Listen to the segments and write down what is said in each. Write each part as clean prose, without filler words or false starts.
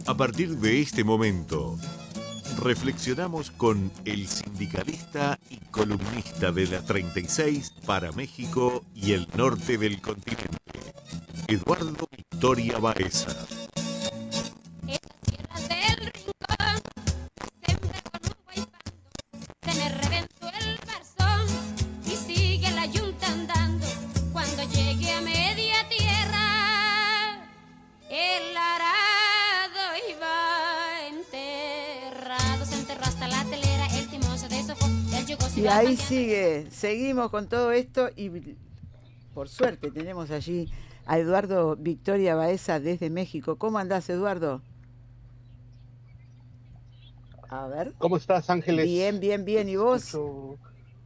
A partir de este momento, reflexionamos con el sindicalista y columnista de la 36 para México y el norte del continente, Eduardo Victoria Baeza. Esas tierras del rincón, sembré con un guaypando, se me reventó el barzón y sigue la yunta andando. Cuando llegue a media tierra, el arado iba enterrado, se enterró hasta la telera, el timón se deshojó, el yugo se Y iba ahí cambiando. seguimos con todo esto y por suerte tenemos allí a Eduardo Victoria Baeza desde México. ¿Cómo andás, Eduardo? A ver. ¿Cómo estás, Ángeles? Bien. ¿Y vos? Escucho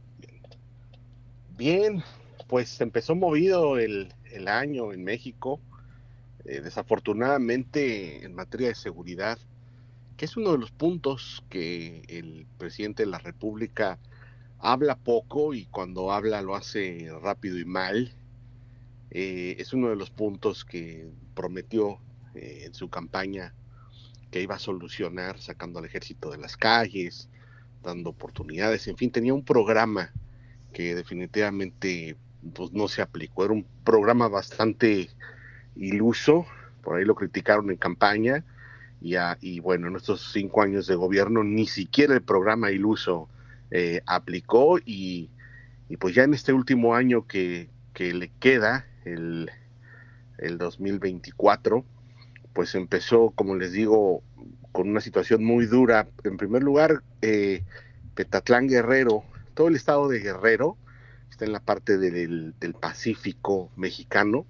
bien. Pues empezó movido el año en México. Desafortunadamente, en materia de seguridad, que es uno de los puntos que el presidente de la República habla poco y cuando habla lo hace rápido y mal. Es uno de los puntos que prometió en su campaña que iba a solucionar sacando al ejército de las calles, dando oportunidades, en fin, tenía un programa que definitivamente pues, no se aplicó, era un programa bastante iluso, por ahí lo criticaron en campaña, y bueno, en estos 5 años de gobierno ni siquiera el programa iluso aplicó, y pues ya en este último año que le queda, el 2024, pues empezó, como les digo, con una situación muy dura. En primer lugar, Petatlán Guerrero, todo el estado de Guerrero, está en la parte del Pacífico mexicano.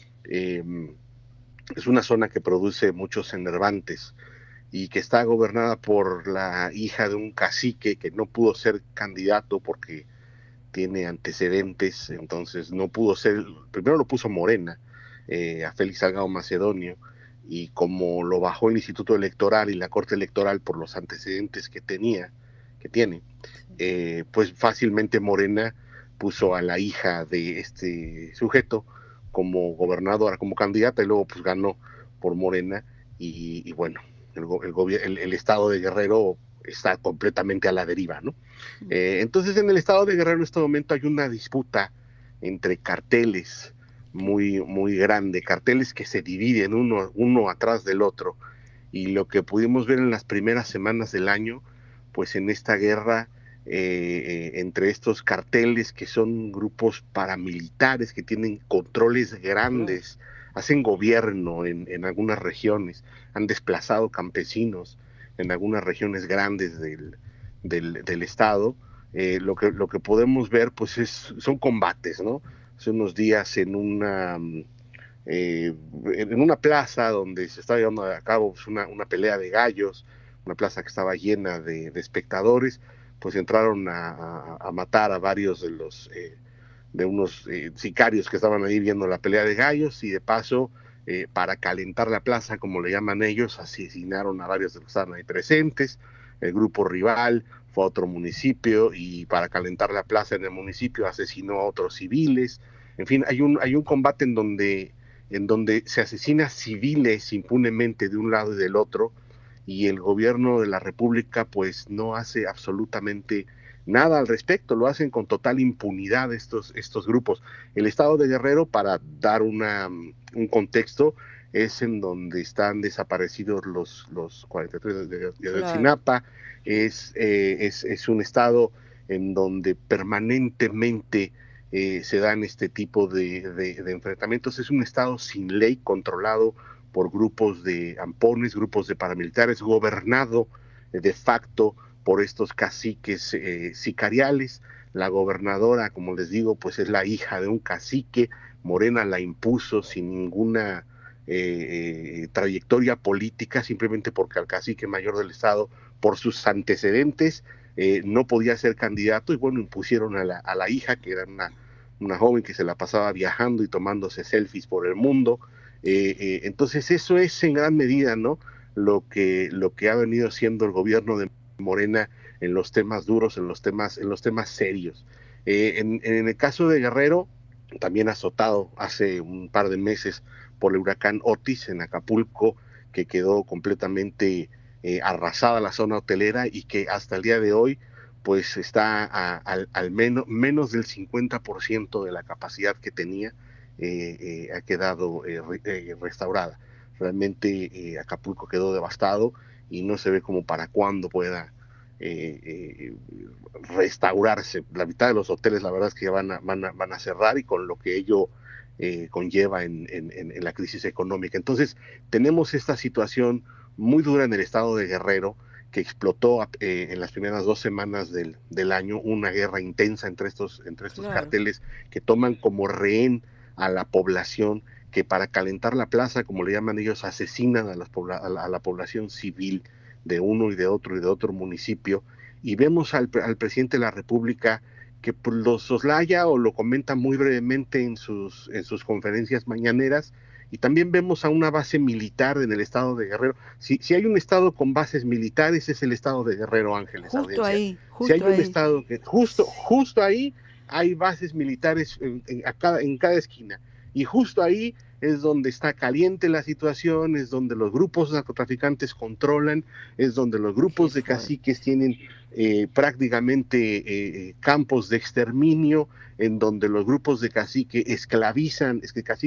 Es una zona que produce muchos enervantes y que está gobernada por la hija de un cacique que no pudo ser candidato porque tiene antecedentes, entonces no pudo ser, primero lo puso Morena, a Félix Salgado Macedonio, y como lo bajó el Instituto Electoral y la Corte Electoral por los antecedentes que tiene, pues fácilmente Morena puso a la hija de este sujeto como gobernadora, como candidata, y luego pues ganó por Morena, y bueno, el estado de Guerrero está completamente a la deriva, ¿no? Entonces en el estado de Guerrero en este momento hay una disputa entre carteles muy grande, carteles que se dividen uno atrás del otro, y lo que pudimos ver en las primeras semanas del año, pues en esta guerra entre estos carteles que son grupos paramilitares que tienen controles grandes, hacen gobierno en algunas regiones, han desplazado campesinos en algunas regiones grandes del estado. Lo que podemos ver pues son combates, ¿no? Hace unos días en una plaza donde se estaba llevando a cabo pues, una pelea de gallos, una plaza que estaba llena de espectadores, pues entraron a matar a varios de unos sicarios que estaban ahí viendo la pelea de gallos, y de paso, para calentar la plaza, como le llaman ellos, asesinaron a varios de los que estaban ahí presentes. El grupo rival fue a otro municipio y para calentar la plaza en el municipio asesinó a otros civiles. En fin, hay un combate en donde se asesina civiles impunemente de un lado y del otro, y el gobierno de la República pues no hace absolutamente nada al respecto, lo hacen con total impunidad estos grupos. El estado de Guerrero, para dar un contexto, es en donde están desaparecidos los 43 de Ayotzinapa, es un estado en donde permanentemente se dan este tipo de enfrentamientos. Es un estado sin ley, controlado por grupos de ampones, grupos de paramilitares, gobernado de facto por estos caciques sicariales. La gobernadora, como les digo, pues es la hija de un cacique. Morena la impuso sin ninguna trayectoria política, simplemente porque al cacique mayor del estado, por sus antecedentes, no podía ser candidato, y bueno, impusieron a la hija, que era una joven que se la pasaba viajando y tomándose selfies por el mundo. Entonces eso es en gran medida, ¿no?, lo que ha venido haciendo el gobierno de Morena en los temas duros, en los temas serios. En el caso de Guerrero, también azotado hace un par de meses por el huracán Otis en Acapulco, que quedó completamente arrasada la zona hotelera y que hasta el día de hoy pues está al menos del 50% de la capacidad que tenía, ha quedado restaurada. Realmente Acapulco quedó devastado y no se ve como para cuándo pueda restaurarse. La mitad de los hoteles, la verdad es que ya van a cerrar, y con lo que ello conlleva en la crisis económica. Entonces, tenemos esta situación muy dura en el estado de Guerrero, que explotó en las primeras 2 semanas del año, una guerra intensa entre estos Claro. carteles que toman como rehén a la población, que para calentar la plaza, como le llaman ellos, asesinan a la población civil de uno y de otro municipio. Y vemos al presidente de la República que pues, lo soslaya o lo comenta muy brevemente en sus conferencias mañaneras. Y también vemos a una base militar en el estado de Guerrero. Si hay un estado con bases militares, es el estado de Guerrero, Ángeles, Justo audiencia. ahí, Si hay justo un ahí. estado que justo ahí hay bases militares en cada esquina. Y justo ahí es donde está caliente la situación, es donde los grupos narcotraficantes controlan, es donde los grupos de caciques tienen prácticamente campos de exterminio, en donde los grupos de caciques esclavizan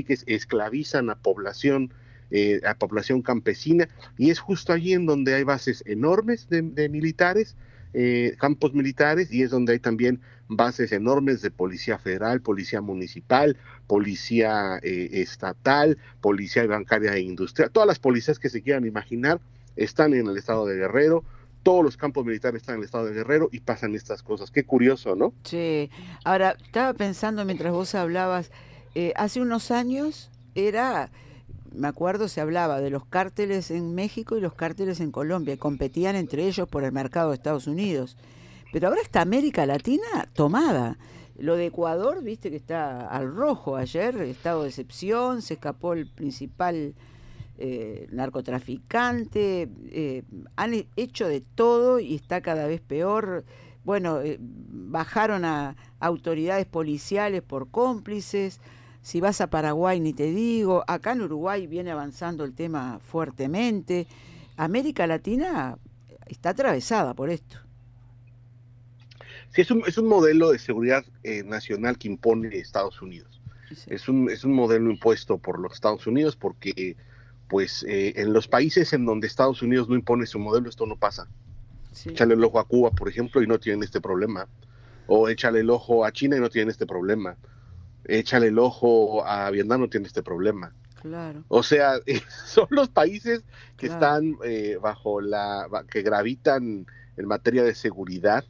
a población campesina, y es justo allí en donde hay bases enormes de militares, campos militares, y es donde hay también bases enormes de policía federal, policía municipal, policía estatal, policía bancaria e industrial. Todas las policías que se quieran imaginar están en el estado de Guerrero. Todos los campos militares están en el estado de Guerrero y pasan estas cosas. Qué curioso, ¿no? Sí. Ahora, estaba pensando mientras vos hablabas, hace unos años me acuerdo, se hablaba de los cárteles en México y los cárteles en Colombia, y competían entre ellos por el mercado de Estados Unidos. Pero ahora está América Latina tomada. Lo de Ecuador, viste que está al rojo ayer, estado de excepción, se escapó el principal narcotraficante, han hecho de todo y está cada vez peor. Bueno, bajaron a autoridades policiales por cómplices. Si vas a Paraguay, ni te digo. Acá en Uruguay viene avanzando el tema fuertemente. América Latina está atravesada por esto. Sí, es un modelo de seguridad nacional que impone Estados Unidos. Sí. Es un modelo impuesto por los Estados Unidos porque, pues, en los países en donde Estados Unidos no impone su modelo, esto no pasa. Sí. Échale el ojo a Cuba, por ejemplo, y no tienen este problema. O échale el ojo a China y no tienen este problema. Échale el ojo a Vietnam, no tiene este problema. Claro. O sea, son los países que Claro. están que gravitan en materia de seguridad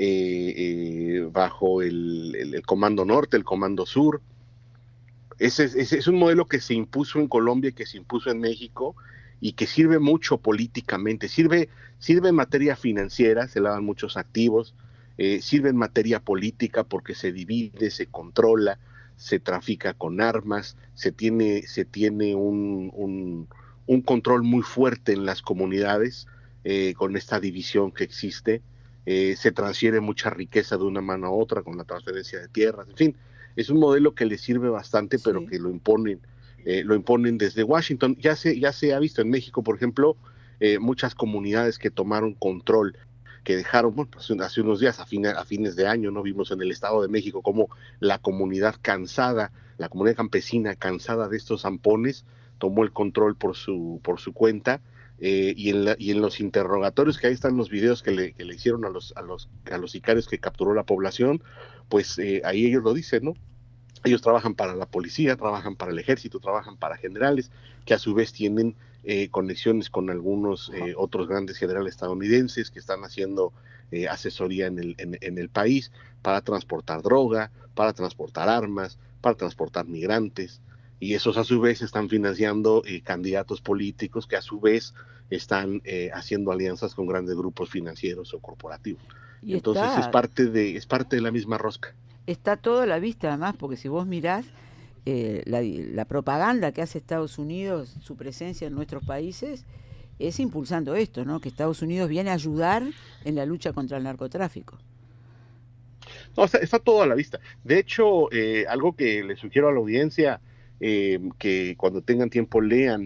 bajo el Comando Norte, el Comando Sur. Ese es un modelo que se impuso en Colombia y que se impuso en México, y que sirve mucho políticamente, sirve en materia financiera, se lavan muchos activos, sirve en materia política porque se divide, se controla, se trafica con armas, se tiene un control muy fuerte en las comunidades con esta división que existe, se transfiere mucha riqueza de una mano a otra con la transferencia de tierras, en fin, es un modelo que le sirve bastante, Sí. pero que lo imponen desde Washington. Ya se ha visto en México, por ejemplo, muchas comunidades que tomaron control, que dejaron, bueno, pues hace unos días, a fines de año, ¿no? Vimos en el Estado de México cómo la comunidad campesina cansada de estos zampones, tomó el control por su cuenta, y en los interrogatorios, que ahí están los videos que le hicieron a los sicarios que capturó la población, pues ahí ellos lo dicen, ¿no? Ellos trabajan para la policía, trabajan para el ejército, trabajan para generales, que a su vez tienen conexiones con algunos otros grandes generales estadounidenses que están haciendo asesoría en el país para transportar droga, para transportar armas, para transportar migrantes, y esos a su vez están financiando candidatos políticos que a su vez están haciendo alianzas con grandes grupos financieros o corporativos. Y Entonces es parte de la misma rosca. Está todo a la vista, además, porque si vos mirás la propaganda que hace Estados Unidos, su presencia en nuestros países, es impulsando esto, ¿no? Que Estados Unidos viene a ayudar en la lucha contra el narcotráfico. No, está todo a la vista. De hecho, algo que le sugiero a la audiencia, que cuando tengan tiempo lean,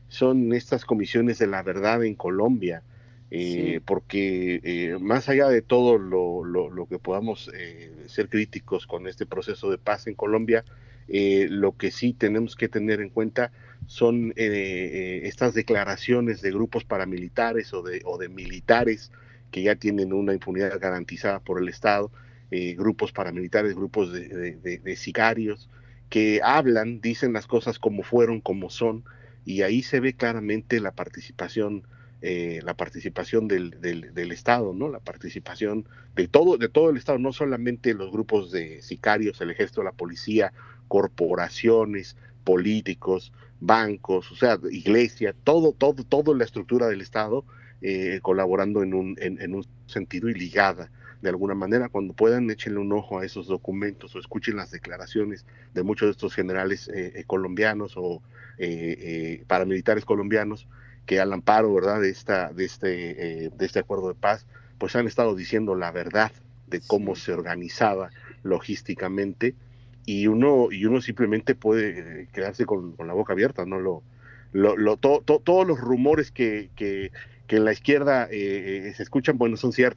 son estas comisiones de la verdad en Colombia, Sí, porque más allá de todo lo que podamos ser críticos con este proceso de paz en Colombia, lo que sí tenemos que tener en cuenta son estas declaraciones de grupos paramilitares o de militares que ya tienen una impunidad garantizada por el Estado, grupos paramilitares, grupos de sicarios, que hablan, dicen las cosas como fueron, como son, y ahí se ve claramente la participación del Estado, ¿no? La participación de todo el Estado, no solamente los grupos de sicarios, el ejército, la policía, corporaciones, políticos, bancos, o sea, iglesia, toda la estructura del Estado colaborando en un sentido y ligada. De alguna manera, cuando puedan, échenle un ojo a esos documentos o escuchen las declaraciones de muchos de estos generales colombianos o paramilitares colombianos que al amparo, ¿verdad?, de este acuerdo de paz, pues han estado diciendo la verdad de cómo sí. se organizaba logísticamente, y uno simplemente puede quedarse con la boca abierta, ¿no? Todos los rumores que en la izquierda se escuchan, bueno,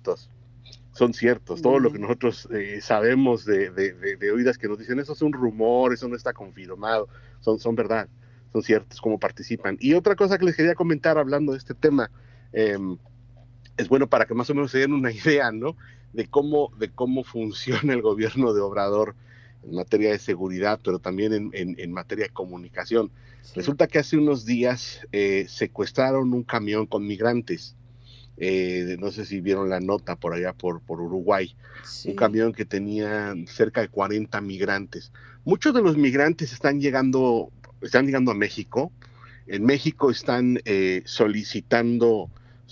son ciertos. Todo lo que Bien, nosotros sabemos de oídas que nos dicen, eso es un rumor, eso no está confirmado, son verdad, son ciertos cómo participan. Y otra cosa que les quería comentar hablando de este tema, eh, es bueno para que más o menos se den una idea, ¿no? De cómo funciona el gobierno de Obrador en materia de seguridad, pero también en materia de comunicación. sí, Resulta que hace unos días secuestraron un camión con migrantes. No sé si vieron la nota por allá por Uruguay, un sí. camión que tenía cerca de 40 migrantes. Muchos de los migrantes están llegando a México. En México están solicitando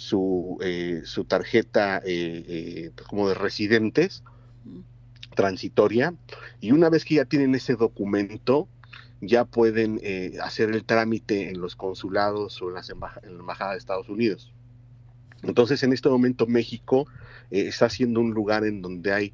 su tarjeta pues como de residentes Mm. transitoria, y una vez que ya tienen ese documento, ya pueden hacer el trámite en los consulados o en en la embajada de Estados Unidos. Entonces, en este momento México está siendo un lugar en donde hay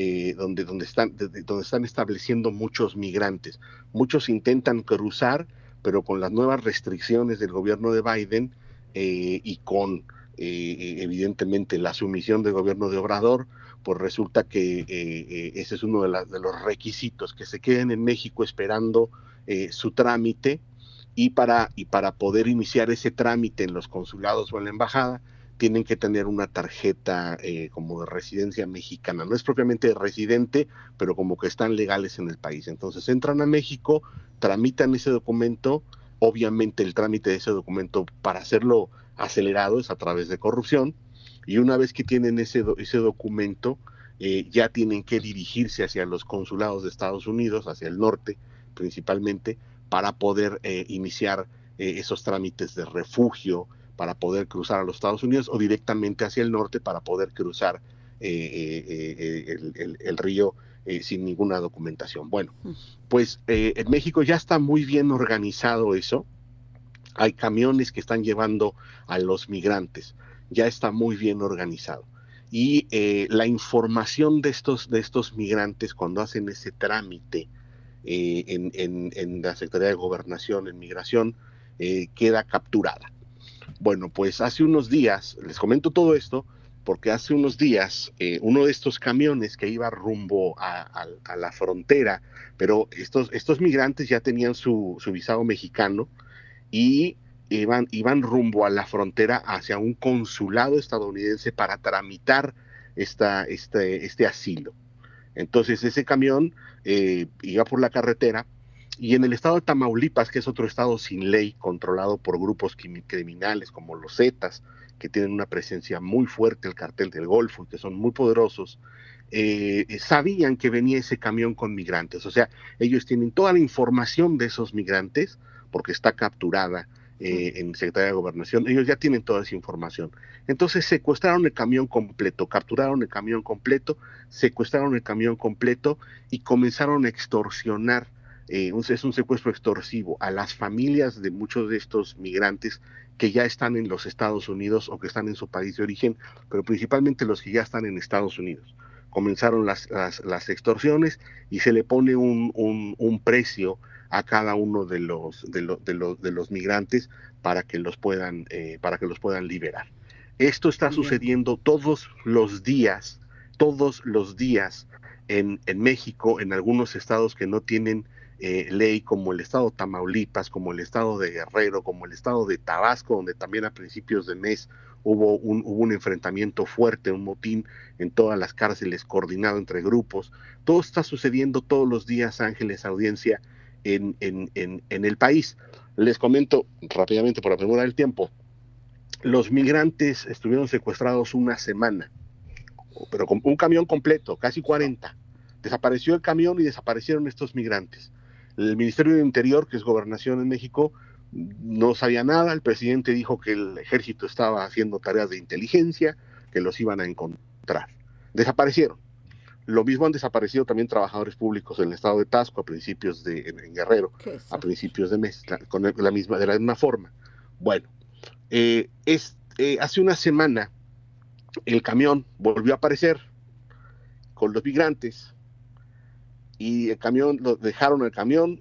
donde están estableciendo muchos migrantes. Muchos intentan cruzar, pero con las nuevas restricciones del gobierno de Biden y con evidentemente la sumisión del gobierno de Obrador, pues resulta que ese es uno de los requisitos, que se queden en México esperando su trámite, y para poder iniciar ese trámite en los consulados o en la embajada, tienen que tener una tarjeta como de residencia mexicana. No es propiamente de residente, pero como que están legales en el país. Entonces entran a México, tramitan ese documento. Obviamente el trámite de ese documento, para hacerlo acelerado, es a través de corrupción. Y una vez que tienen ese documento, ya tienen que dirigirse hacia los consulados de Estados Unidos, hacia el norte principalmente, para poder iniciar esos trámites de refugio, para poder cruzar a los Estados Unidos, o directamente hacia el norte para poder cruzar el río sin ninguna documentación. Bueno, Mm. pues en México ya está muy bien organizado eso. Hay camiones que están llevando a los migrantes, ya está muy bien organizado. Y la información de estos migrantes cuando hacen ese trámite en la Secretaría de Gobernación, en Migración, queda capturada. Bueno, pues hace unos días, les comento todo esto, porque hace unos días uno de estos camiones que iba rumbo a la frontera, pero estos migrantes ya tenían su visado mexicano, y iban rumbo a la frontera hacia un consulado estadounidense para tramitar este asilo. Entonces ese camión iba por la carretera, y en el estado de Tamaulipas, que es otro estado sin ley, controlado por grupos criminales como los Zetas, que tienen una presencia muy fuerte, el cartel del Golfo, y que son muy poderosos, sabían que venía ese camión con migrantes. O sea, ellos tienen toda la información de esos migrantes, porque está capturada Mm. en Secretaría de Gobernación. Ellos ya tienen toda esa información. Entonces secuestraron el camión completo, capturaron el camión completo, secuestraron el camión completo y comenzaron a extorsionar. Es un secuestro extorsivo a las familias de muchos de estos migrantes que ya están en los Estados Unidos o que están en su país de origen, pero principalmente los que ya están en Estados Unidos. comenzaron las extorsiones y se le pone un precio a cada uno de los migrantes para que los puedan liberar. Esto está Bien. sucediendo todos los días en México, en algunos estados que no tienen ley, como el estado de Tamaulipas, como el estado de Guerrero, como el estado de Tabasco, donde también a principios de mes hubo un enfrentamiento fuerte, un motín en todas las cárceles coordinado entre grupos. Todo está sucediendo todos los días, Ángeles, audiencia, en el país. Les comento rápidamente por la premura del tiempo. Los migrantes estuvieron secuestrados una semana, pero con un camión completo, casi 40. Desapareció el camión y desaparecieron estos migrantes. El Ministerio del Interior, que es Gobernación en México, no sabía nada. El presidente dijo que el ejército estaba haciendo tareas de inteligencia, que los iban a encontrar. Desaparecieron. Lo mismo han desaparecido también trabajadores públicos en el estado de Tasco en Guerrero, a principios de mes, de la misma forma. Bueno, hace una semana el camión volvió a aparecer con los migrantes y dejaron el camión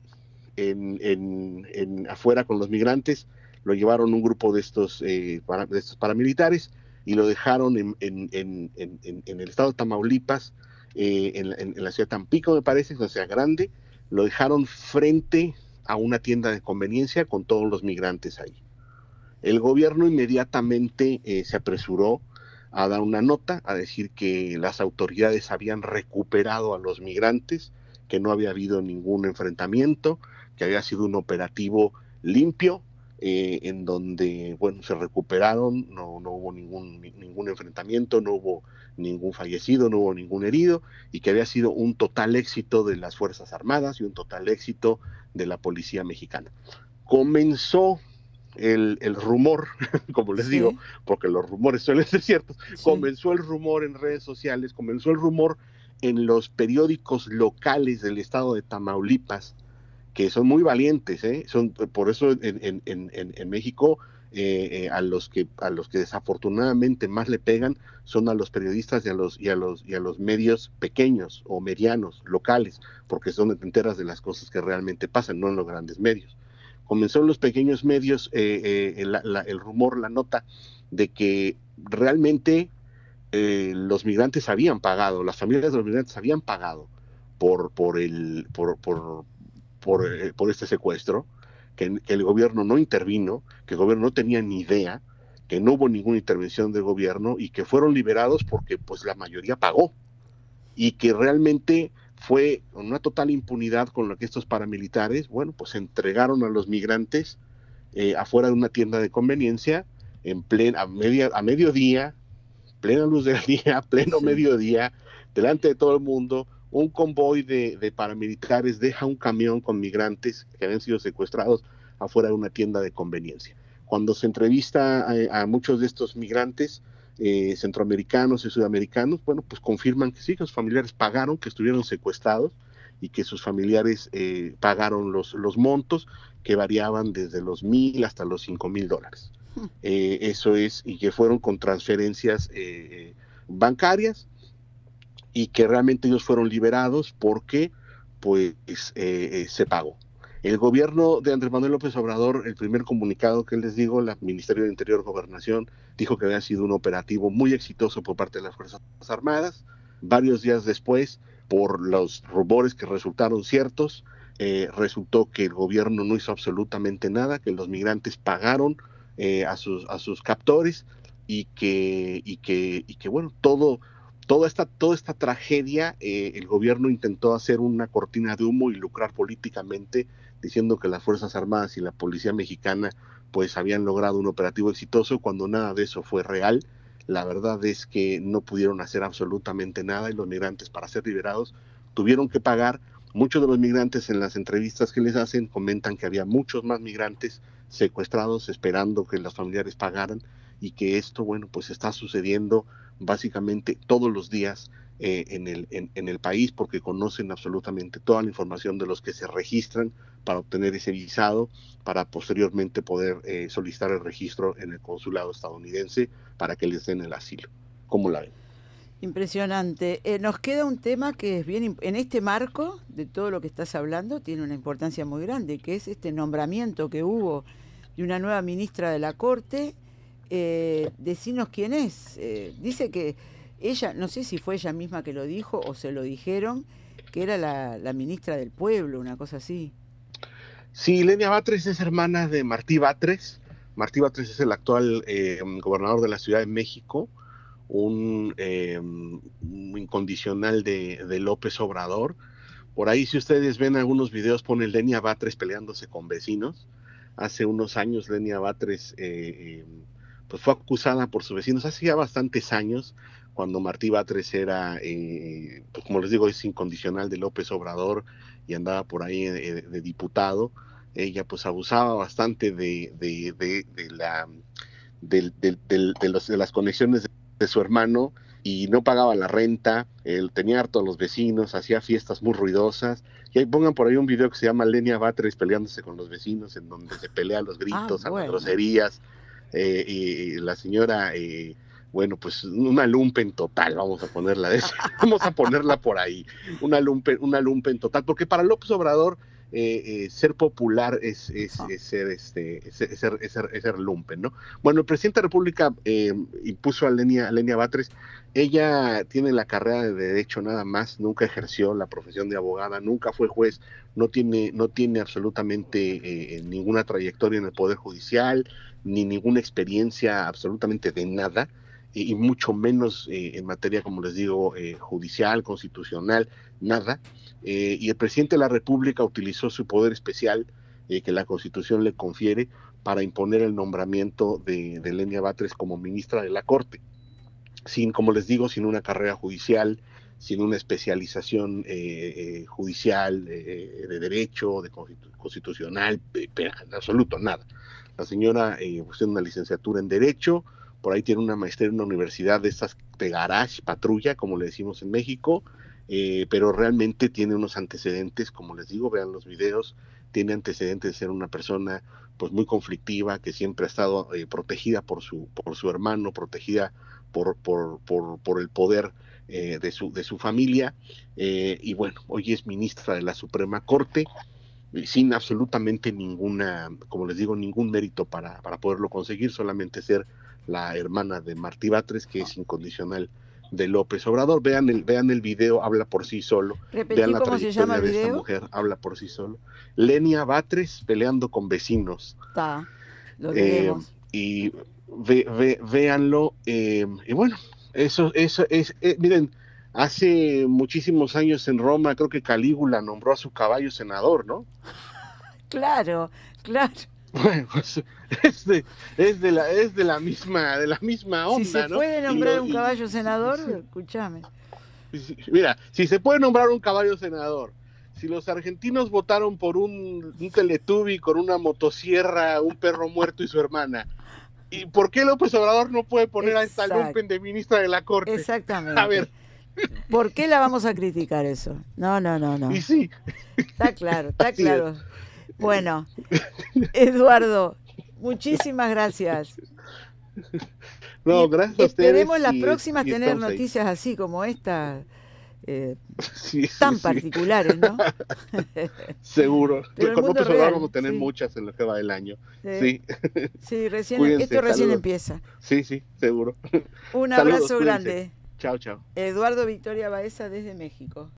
afuera con los migrantes, lo llevaron un grupo de estos paramilitares y lo dejaron en el estado de Tamaulipas, en la ciudad de Tampico, me parece, una ciudad grande, lo dejaron frente a una tienda de conveniencia con todos los migrantes ahí. El gobierno inmediatamente se apresuró a dar una nota, a decir que las autoridades habían recuperado a los migrantes, que no había habido ningún enfrentamiento, que había sido un operativo limpio, en donde, bueno, se recuperaron, no hubo ningún enfrentamiento, no hubo ningún fallecido, no hubo ningún herido, y que había sido un total éxito de las Fuerzas Armadas y un total éxito de la Policía Mexicana. Comenzó el rumor, como les digo, porque los rumores suelen ser ciertos, comenzó el rumor en redes sociales, comenzó el rumor en los periódicos locales del estado de Tamaulipas, que son muy valientes, por eso en México a los que desafortunadamente más le pegan son a los periodistas y a los medios pequeños o medianos, locales, porque es donde te enteras de las cosas que realmente pasan, no en los grandes medios. Comenzó en los pequeños medios el rumor, la nota de que realmente los migrantes habían pagado, las familias de los migrantes habían pagado por este secuestro, que el gobierno no intervino, que el gobierno no tenía ni idea, que no hubo ninguna intervención del gobierno y que fueron liberados porque pues la mayoría pagó, y que realmente fue una total impunidad con lo que estos paramilitares, bueno, pues entregaron a los migrantes afuera de una tienda de conveniencia a mediodía, plena luz del día, pleno mediodía, delante de todo el mundo. Un convoy de paramilitares deja un camión con migrantes que habían sido secuestrados afuera de una tienda de conveniencia. Cuando se entrevista a muchos de estos migrantes centroamericanos y sudamericanos, bueno, pues confirman que sí, que sus familiares pagaron, que estuvieron secuestrados y que sus familiares pagaron los montos que variaban desde los $1,000 hasta los $5,000. Eso es, y que fueron con transferencias bancarias, y que realmente ellos fueron liberados porque pues se pagó. El gobierno de Andrés Manuel López Obrador, el primer comunicado que les digo, el Ministerio del Interior, Gobernación, dijo que había sido un operativo muy exitoso por parte de las Fuerzas Armadas. Varios días después, por los rumores que resultaron ciertos, resultó que el gobierno no hizo absolutamente nada, que los migrantes pagaron a sus captores, y que bueno, toda esta tragedia, el gobierno intentó hacer una cortina de humo y lucrar políticamente, diciendo que las Fuerzas Armadas y la Policía Mexicana pues habían logrado un operativo exitoso, cuando nada de eso fue real. La verdad es que no pudieron hacer absolutamente nada, y los migrantes, para ser liberados, tuvieron que pagar. Muchos de los migrantes, en las entrevistas que les hacen, comentan que había muchos más migrantes secuestrados esperando que los familiares pagaran, y que esto, bueno, pues está sucediendo básicamente todos los días en el país, porque conocen absolutamente toda la información de los que se registran para obtener ese visado, para posteriormente poder solicitar el registro en el consulado estadounidense para que les den el asilo. ¿Cómo la ven? Impresionante. Nos queda un tema que es bien, en este marco de todo lo que estás hablando, tiene una importancia muy grande, que es este nombramiento que hubo de una nueva ministra de la Corte. Decinos quién es. Dice que ella, no sé si fue ella misma que lo dijo o se lo dijeron, que era la ministra del Pueblo, una cosa así. Sí, Lenia Batres es hermana de Martí Batres. Martí Batres es el actual gobernador de la Ciudad de México, un incondicional de López Obrador. Por ahí, si ustedes ven algunos videos, pone Lenia Batres peleándose con vecinos. Hace unos años Lenia Batres pues fue acusada por sus vecinos, hace ya bastantes años, cuando Martí Batres era, pues como les digo, es incondicional de López Obrador y andaba por ahí de diputado. Ella pues abusaba bastante de las conexiones de su hermano y no pagaba la renta. Él tenía harto a los vecinos, hacía fiestas muy ruidosas. Y ahí pongan por ahí un video que se llama Lenia Batres peleándose con los vecinos, en donde se pelea a los gritos, a las groserías. Y la señora, bueno, pues una lumpen total, vamos a ponerla por ahí, una lumpen total, porque para López Obrador ser popular es ser lumpen, ¿no? Bueno, el presidente de la República impuso a Lenia Batres. Ella tiene la carrera de Derecho nada más, nunca ejerció la profesión de abogada, nunca fue juez, no tiene absolutamente ninguna trayectoria en el Poder Judicial, ni ninguna experiencia absolutamente de nada, y mucho menos en materia, como les digo, judicial, constitucional, nada. Y el presidente de la República utilizó su poder especial que la Constitución le confiere para imponer el nombramiento de Lenia Batres como ministra de la Corte, sin, como les digo, sin una carrera judicial, sin una especialización judicial, de derecho, de constitucional, en absoluto nada. La señora pues tiene una licenciatura en Derecho, por ahí tiene una maestría en una universidad de estas de garage, patrulla, como le decimos en México, pero realmente tiene unos antecedentes, como les digo, vean los videos, tiene antecedentes de ser una persona pues muy conflictiva, que siempre ha estado protegida por su hermano, protegida por el poder de su familia, y bueno, hoy es ministra de la Suprema Corte, sin absolutamente ninguna, como les digo, ningún mérito para poderlo conseguir, solamente ser la hermana de Martí Batres, que es incondicional de López Obrador. Vean el video, habla por sí solo. Repetí cómo se llama el de video. esta mujer, habla por sí solo. Lenia Batres peleando con vecinos. Está, lo veremos. Y véanlo, y bueno, eso es, miren, hace muchísimos años en Roma, creo que Calígula nombró a su caballo senador, ¿no? Claro. Bueno, pues, es de la misma onda, si se ¿no? puede nombrar un caballo senador, escúchame. Mira, si se puede nombrar un caballo senador, si los argentinos votaron por un Teletubby con una motosierra, un perro muerto y su hermana, ¿y por qué López Obrador no puede poner a esta lumpen de ministra de la Corte? Exactamente. A ver. ¿Por qué la vamos a criticar eso? No. Y sí. Está claro. Bueno, Eduardo, muchísimas gracias. No, gracias a ustedes. Esperemos las próximas tener noticias así como esta, tan particulares, ¿no? Seguro. Pero con López Obrador vamos a tener sí. muchas en lo que va del año. Sí, recién, cuídense, esto recién saludos. empieza. Sí, seguro. Un Saludos, abrazo cuídense. grande. Chao. Eduardo Victoria Baeza desde México.